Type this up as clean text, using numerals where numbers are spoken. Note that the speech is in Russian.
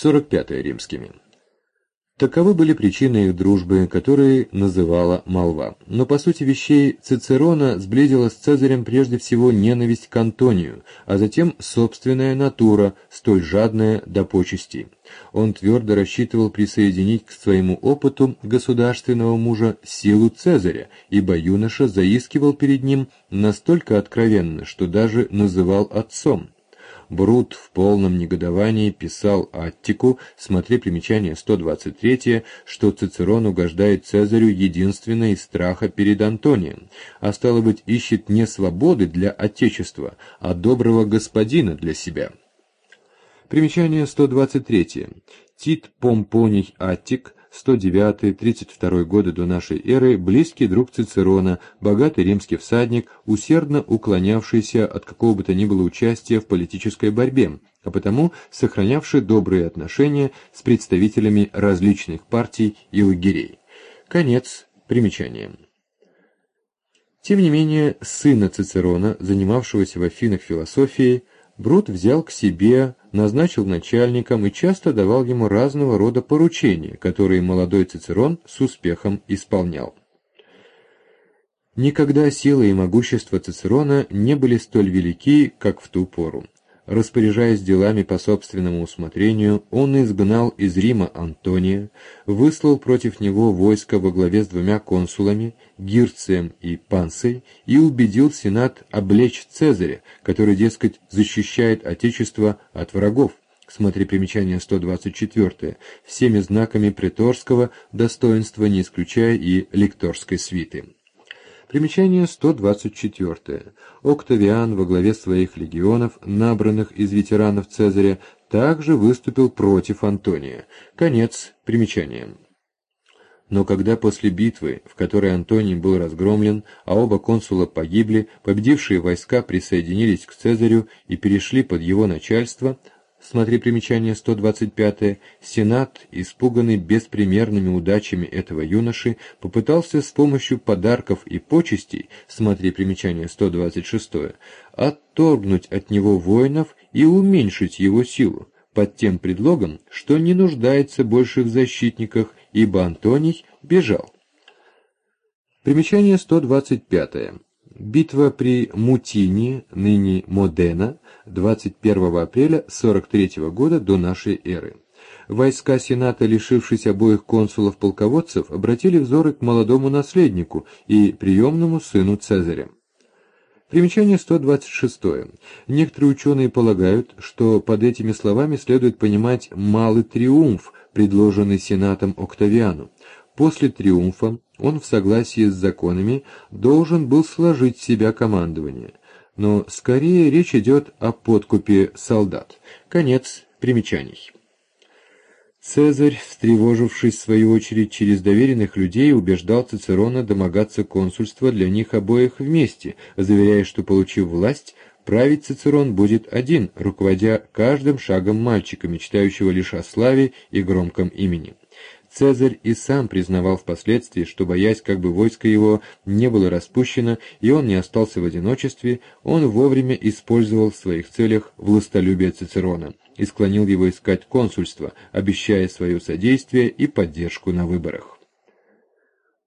45 римскими. Таковы были причины их дружбы, которые называла молва. Но по сути вещей Цицерона сблизила с Цезарем прежде всего ненависть к Антонию, а затем собственная натура, столь жадная до почестей. Он твердо рассчитывал присоединить к своему опыту государственного мужа силу Цезаря, ибо юноша заискивал перед ним настолько откровенно, что даже называл отцом. Брут в полном негодовании писал Аттику, смотри примечание 123, что Цицерон угождает Цезарю единственно из страха перед Антонием, а стало быть, ищет не свободы для Отечества, а доброго господина для себя. Примечание 123. Тит Помпоний Аттик, 109-32 годы до нашей эры, близкий друг Цицерона, богатый римский всадник, усердно уклонявшийся от какого бы то ни было участия в политической борьбе, а потому сохранявший добрые отношения с представителями различных партий и лагерей. Конец примечания. Тем не менее, сына Цицерона, занимавшегося в Афинах философией, Брут взял к себе, назначил начальником и часто давал ему разного рода поручения, которые молодой Цицерон с успехом исполнял. Никогда сила и могущество Цицерона не были столь велики, как в ту пору. Распоряжаясь делами по собственному усмотрению, он изгнал из Рима Антония, выслал против него войско во главе с двумя консулами, Гирцием и Пансой, и убедил Сенат облечь Цезаря, который, дескать, защищает Отечество от врагов. Смотри примечание 124, всеми знаками преторского достоинства, не исключая и лекторской свиты. Примечание 124. Октавиан во главе своих легионов, набранных из ветеранов Цезаря, также выступил против Антония. Конец примечания. Но когда после битвы, в которой Антоний был разгромлен, а оба консула погибли, победившие войска присоединились к Цезарю и перешли под его начальство, смотри примечание 125, Сенат, испуганный беспримерными удачами этого юноши, попытался с помощью подарков и почестей, смотри примечание 126, отторгнуть от него воинов и уменьшить его силу, под тем предлогом, что не нуждается больше в защитниках, ипо Антоний бежал. Примечание 125. Битва при Мутине, ныне Модена, 21 апреля 43 года до нашей эры. Войска Сената, лишившись обоих консулов-полководцев, обратили взоры к молодому наследнику и приемному сыну Цезаря. Примечание 126. Некоторые ученые полагают, что под этими словами следует понимать малый триумф, предложенный Сенатом Октавиану. После триумфа он в согласии с законами должен был сложить в себя командование. Но скорее речь идет о подкупе солдат. Конец примечаний. Цезарь, встревожившись в свою очередь через доверенных людей, убеждал Цицерона домогаться консульства для них обоих вместе, заверяя, что, получив власть, править Цицерон будет один, руководя каждым шагом мальчика, мечтающего лишь о славе и громком имени. Цезарь и сам признавал впоследствии, что, боясь, как бы войско его не было распущено и он не остался в одиночестве, он вовремя использовал в своих целях властолюбие Цицерона и склонил его искать консульство, обещая свое содействие и поддержку на выборах.